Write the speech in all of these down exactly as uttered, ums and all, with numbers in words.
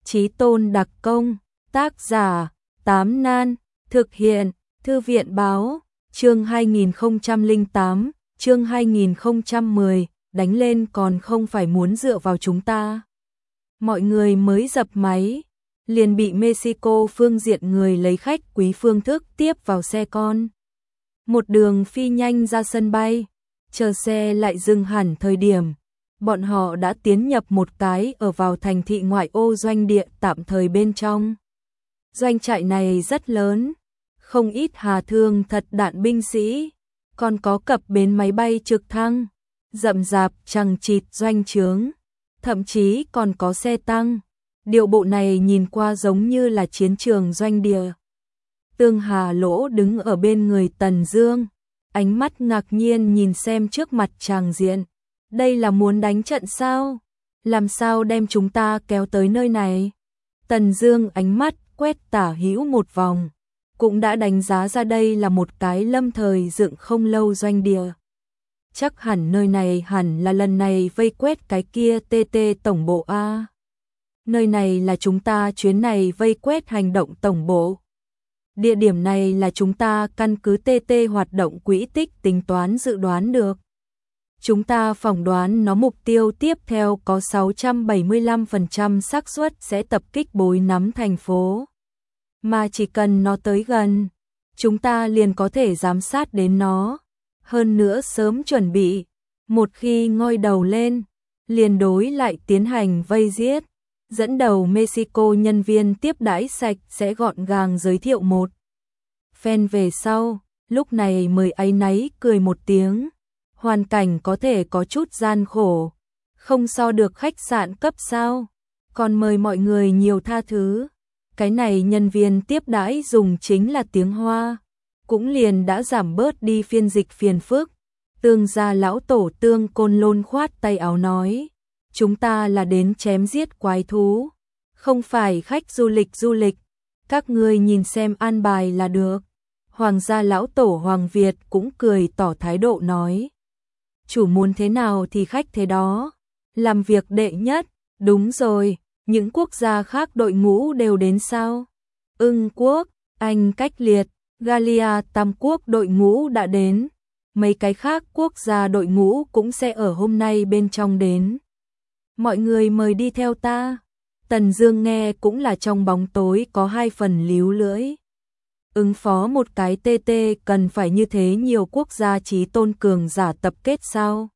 Chí Tôn đặc công, tác giả, Tám Nan, thực hiện, Thư viện báo, chương hai nghìn không trăm lẻ tám, chương hai nghìn không trăm mười, đánh lên còn không phải muốn dựa vào chúng ta. Mọi người mới dập máy, liền bị Mexico phương diện người lấy khách quý phương thức tiếp vào xe con. Một đường phi nhanh ra sân bay, chờ xe lại dừng hẳn thời điểm. Bọn họ đã tiến nhập một cái ở vào thành thị ngoại ô doanh địa tạm thời bên trong. Doanh trại này rất lớn, không ít hà thương thật đạn binh sĩ, còn có cập bến máy bay trực thăng, rậm rạp chằng chịt doanh trướng, thậm chí còn có xe tăng. Điệu bộ này nhìn qua giống như là chiến trường doanh địa. Tương Hà Lỗ đứng ở bên người Tần Dương, ánh mắt ngạc nhiên nhìn xem trước mặt tràng diện. Đây là muốn đánh trận sao? Làm sao đem chúng ta kéo tới nơi này? Tần Dương ánh mắt quét tả hữu một vòng, cũng đã đánh giá ra đây là một cái lâm thời dựng không lâu doanh địa. Chắc hẳn nơi này hẳn là lần này vây quét cái kia tê tê tổng bộ a. Nơi này là chúng ta chuyến này vây quét hành động tổng bộ. Địa điểm này là chúng ta căn cứ tê tê hoạt động quỹ tích tính toán dự đoán được. Chúng ta phỏng đoán nó mục tiêu tiếp theo có sáu trăm bảy mươi lăm phần trăm xác suất sẽ tập kích bối nắm thành phố. Mà chỉ cần nó tới gần, chúng ta liền có thể giám sát đến nó. Hơn nữa sớm chuẩn bị, một khi ngoi đầu lên, liền đối lại tiến hành vây giết. Dẫn đầu Mexico nhân viên tiếp đãi sạch sẽ gọn gàng giới thiệu một phen về sau, lúc này mới áy náy cười một tiếng. Hoàn cảnh có thể có chút gian khổ, không so được khách sạn cấp sao, còn mời mọi người nhiều tha thứ. Cái này nhân viên tiếp đãi dùng chính là tiếng Hoa, cũng liền đã giảm bớt đi phiên dịch phiền phức. Tương gia lão tổ Tương Côn Lôn khoát tay áo nói, chúng ta là đến chém giết quái thú, không phải khách du lịch du lịch, các ngươi nhìn xem an bài là được. Hoàng gia lão tổ Hoàng Việt cũng cười tỏ thái độ nói, chủ muốn thế nào thì khách thế đó, làm việc đệ nhất. Đúng rồi, những quốc gia khác đội ngũ đều đến sao? Ưng quốc, Anh cách liệt, Galia Tam quốc đội ngũ đã đến, mấy cái khác quốc gia đội ngũ cũng sẽ ở hôm nay bên trong đến. Mọi người mời đi theo ta. Tần Dương nghe cũng là trong bóng tối có hai phần líu lưỡi. Ứng phó một cái tê tê cần phải như thế nhiều quốc gia chí tôn cường giả tập kết sao?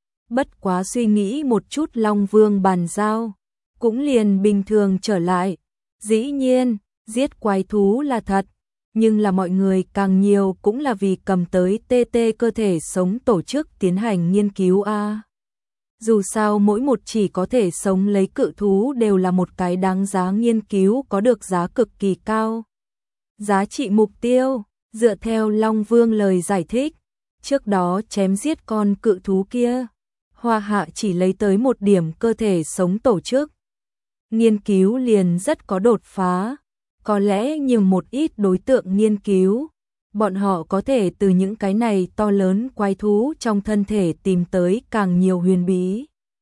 Bất quá suy nghĩ một chút Long Vương bàn giao, cũng liền bình thường trở lại. Dĩ nhiên, giết quái thú là thật, nhưng là mọi người càng nhiều cũng là vì cầm tới tê tê cơ thể sống tổ chức tiến hành nghiên cứu a. Dù sao mỗi một chỉ có thể sống lấy cự thú đều là một cái đáng giá nghiên cứu có được giá cực kỳ cao. Giá trị mục tiêu, dựa theo Long Vương lời giải thích, trước đó chém giết con cự thú kia, Hoa Hạ chỉ lấy tới một điểm cơ thể sống tổ chức. Nghiên cứu liền rất có đột phá, có lẽ nhiều một ít đối tượng nghiên cứu, bọn họ có thể từ những cái này to lớn quái thú trong thân thể tìm tới càng nhiều huyền bí.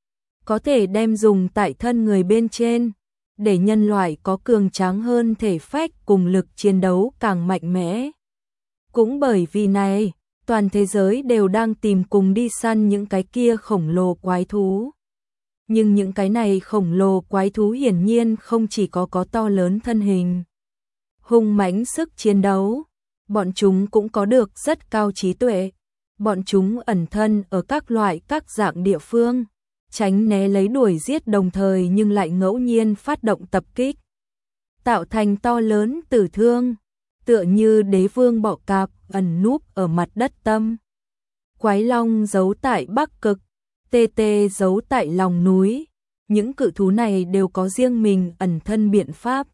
Có thể đem dùng tại thân người bên trên, để nhân loại có cường tráng hơn thể phách cùng lực chiến đấu càng mạnh mẽ. Cũng bởi vì này, toàn thế giới đều đang tìm cùng đi săn những cái kia khổng lồ quái thú. Nhưng những cái này khổng lồ quái thú hiển nhiên không chỉ có có to lớn thân hình, hung mãnh sức chiến đấu, bọn chúng cũng có được rất cao trí tuệ. Bọn chúng ẩn thân ở các loại các dạng địa phương, tránh né lấy đuổi giết đồng thời nhưng lại ngẫu nhiên phát động tập kích, tạo thành to lớn tử thương, tựa như đế vương bọ cạp ẩn núp ở mặt đất tâm. Quái long giấu tại Bắc Cực, tê tê giấu tại lòng núi, những cự thú này đều có riêng mình ẩn thân biện pháp.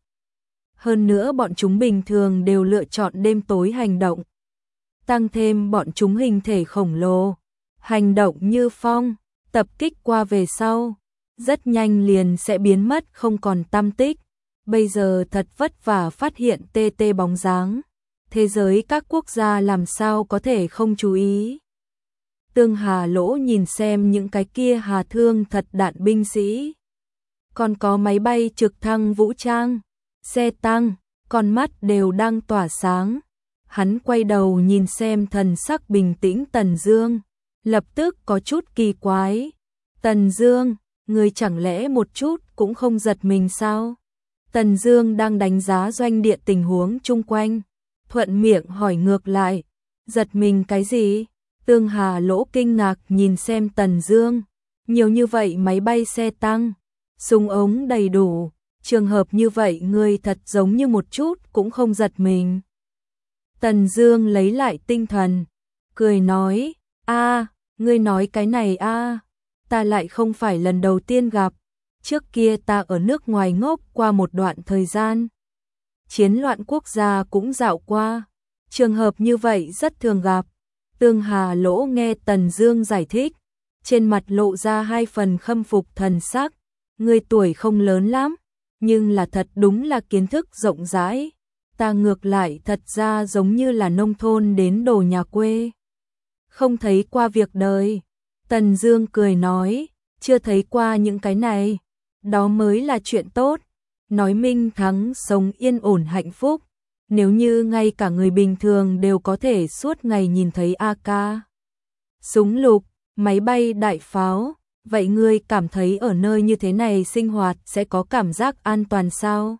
Hơn nữa bọn chúng bình thường đều lựa chọn đêm tối hành động. Tăng thêm bọn chúng hình thể khổng lồ, hành động như phong, tập kích qua về sau, rất nhanh liền sẽ biến mất không còn tăm tích. Bây giờ thật vất vả phát hiện tê tê bóng dáng, thế giới các quốc gia làm sao có thể không chú ý. Tương Hà Lỗ nhìn xem những cái kia hà thương thật đạn binh sĩ, còn có máy bay trực thăng vũ trang, xe tăng, con mắt đều đang tỏa sáng. Hắn quay đầu nhìn xem thần sắc bình tĩnh Tần Dương, lập tức có chút kỳ quái. Tần Dương, người chẳng lẽ một chút cũng không giật mình sao? Tần Dương đang đánh giá doanh địa tình huống chung quanh, thuận miệng hỏi ngược lại, giật mình cái gì? Tương Hà Lỗ kinh ngạc nhìn xem Tần Dương, nhiều như vậy máy bay xe tăng, súng ống đầy đủ, trường hợp như vậy ngươi thật giống như một chút cũng không giật mình. Tần Dương lấy lại tinh thần, cười nói, a, ngươi nói cái này a, ta lại không phải lần đầu tiên gặp, trước kia ta ở nước ngoài ngốc qua một đoạn thời gian. Chiến loạn quốc gia cũng dạo qua, trường hợp như vậy rất thường gặp. Tương Hà Lỗ nghe Tần Dương giải thích, trên mặt lộ ra hai phần khâm phục thần sắc, ngươi tuổi không lớn lắm, nhưng là thật đúng là kiến thức rộng rãi. Ta ngược lại thật ra giống như là nông thôn đến đồ nhà quê, không thấy qua việc đời. Tần Dương cười nói, chưa thấy qua những cái này, đó mới là chuyện tốt, nói minh thắng sống yên ổn hạnh phúc. Nếu như ngay cả người bình thường đều có thể suốt ngày nhìn thấy a ca, súng lục, máy bay đại pháo, vậy ngươi cảm thấy ở nơi như thế này sinh hoạt sẽ có cảm giác an toàn sao?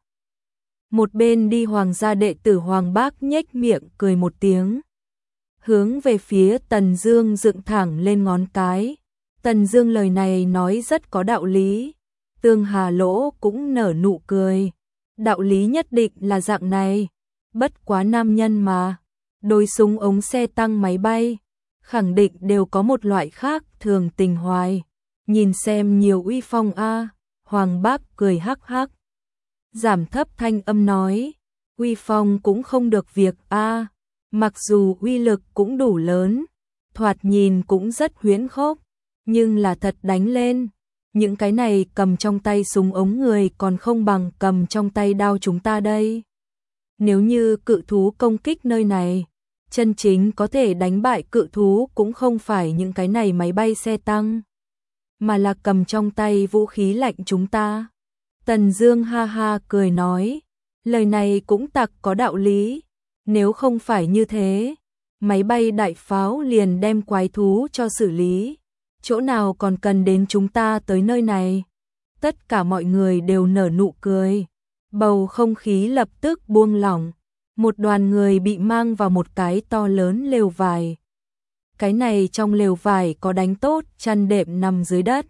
Một bên đi hoàng gia đệ tử Hoàng Bác nhếch miệng cười một tiếng, hướng về phía Tần Dương dựng thẳng lên ngón cái. Tần Dương lời này nói rất có đạo lý. Tương Hà Lỗ cũng nở nụ cười, đạo lý nhất định là dạng này, bất quá nam nhân mà, đối súng ống xe tăng máy bay, khẳng định đều có một loại khác thường tình hoài, nhìn xem nhiều uy phong a. Hoàng Bác cười hắc hắc, giảm thấp thanh âm nói, uy phong cũng không được việc a, mặc dù uy lực cũng đủ lớn, thoạt nhìn cũng rất huyễn khốc, nhưng là thật đánh lên, những cái này cầm trong tay súng ống người còn không bằng cầm trong tay đao chúng ta đây. Nếu như cự thú công kích nơi này, chân chính có thể đánh bại cự thú cũng không phải những cái này máy bay xe tăng, mà là cầm trong tay vũ khí lạnh chúng ta. Tần Dương ha ha cười nói, lời này cũng tặc có đạo lý, nếu không phải như thế, máy bay đại pháo liền đem quái thú cho xử lý, chỗ nào còn cần đến chúng ta tới nơi này. Tất cả mọi người đều nở nụ cười, bầu không khí lập tức buông lỏng, một đoàn người bị mang vào một cái to lớn lều vải. Cái này trong lều vải có đánh tốt chăn đệm nằm dưới đất,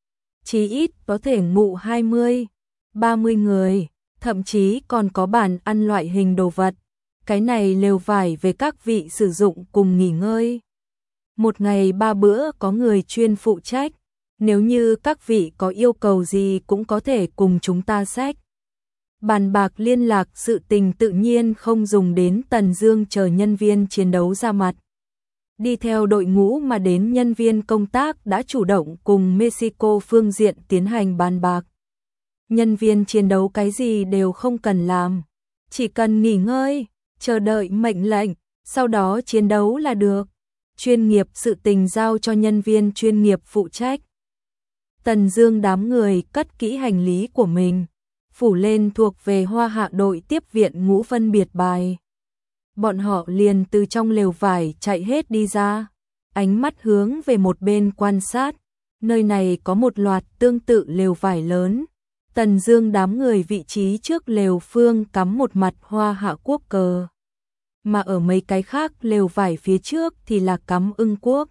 chí ít có thể ngủ hai mươi, ba mươi người, thậm chí còn có bàn ăn loại hình đồ vật. Cái này lều vải về các vị sử dụng cùng nghỉ ngơi. Một ngày ba bữa có người chuyên phụ trách, nếu như các vị có yêu cầu gì cũng có thể cùng chúng ta xách. Bàn bạc liên lạc sự tình tự nhiên không dùng đến Tần Dương chờ nhân viên chiến đấu ra mặt. Đi theo đội ngũ mà đến nhân viên công tác đã chủ động cùng Mexico phương diện tiến hành bàn bạc. Nhân viên chiến đấu cái gì đều không cần làm, chỉ cần nghỉ ngơi, chờ đợi mệnh lệnh, sau đó chiến đấu là được. Chuyên nghiệp sự tình giao cho nhân viên chuyên nghiệp phụ trách. Tần Dương đám người cất kỹ hành lý của mình, phủ lên thuộc về Hoa Hạ đội tiếp viện ngũ phân biệt bài. Bọn họ liền từ trong lều vải chạy hết đi ra, ánh mắt hướng về một bên quan sát, nơi này có một loạt tương tự lều vải lớn. Tần Dương đám người vị trí trước lều phương cắm một mặt Hoa Hạ quốc cờ, mà ở mấy cái khác lều vải phía trước thì là cắm Ưng quốc,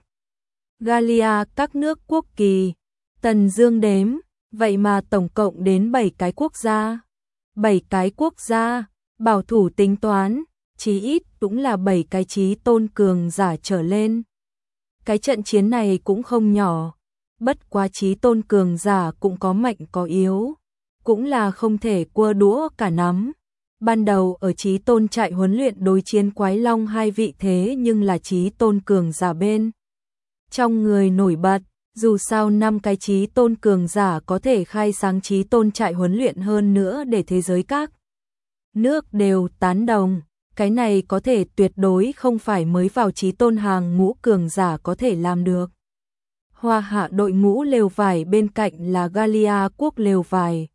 Galia các nước quốc kỳ. Tần Dương đếm, vậy mà tổng cộng đến bảy cái quốc gia. bảy cái quốc gia, bảo thủ tính toán, chí ít cũng là bảy cái chí tôn cường giả trở lên. Cái trận chiến này cũng không nhỏ, bất quá chí tôn cường giả cũng có mạnh có yếu, cũng là không thể cua đũa cả nắm. Ban đầu ở chí tôn trại huấn luyện đối chiến quái long hai vị thế nhưng là chí tôn cường giả bên trong người nổi bật, dù sao năm cái chí tôn cường giả có thể khai sáng chí tôn trại huấn luyện hơn nữa để thế giới các nước đều tán đồng, cái này có thể tuyệt đối không phải mới vào chí tôn hàng ngũ cường giả có thể làm được. Hoa Hạ đội ngũ lều vải bên cạnh là Galia quốc lều vải,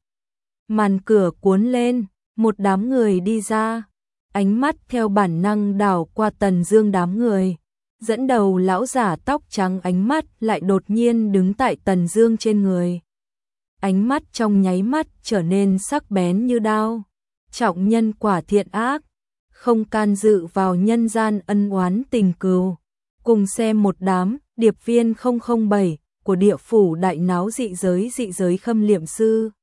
Màn cửa cuốn lên, một đám người đi ra. Ánh mắt theo bản năng đảo qua Tần Dương đám người. Dẫn đầu lão giả tóc trắng ánh mắt lại đột nhiên đứng tại Tần Dương trên người. Ánh mắt trong nháy mắt trở nên sắc bén như đao. Trọng nhân quả thiện ác, không can dự vào nhân gian ân oán tình cừu. Cùng xem một đám điệp viên không không bảy của địa phủ đại náo dị giới dị giới Khâm Liệm Sư.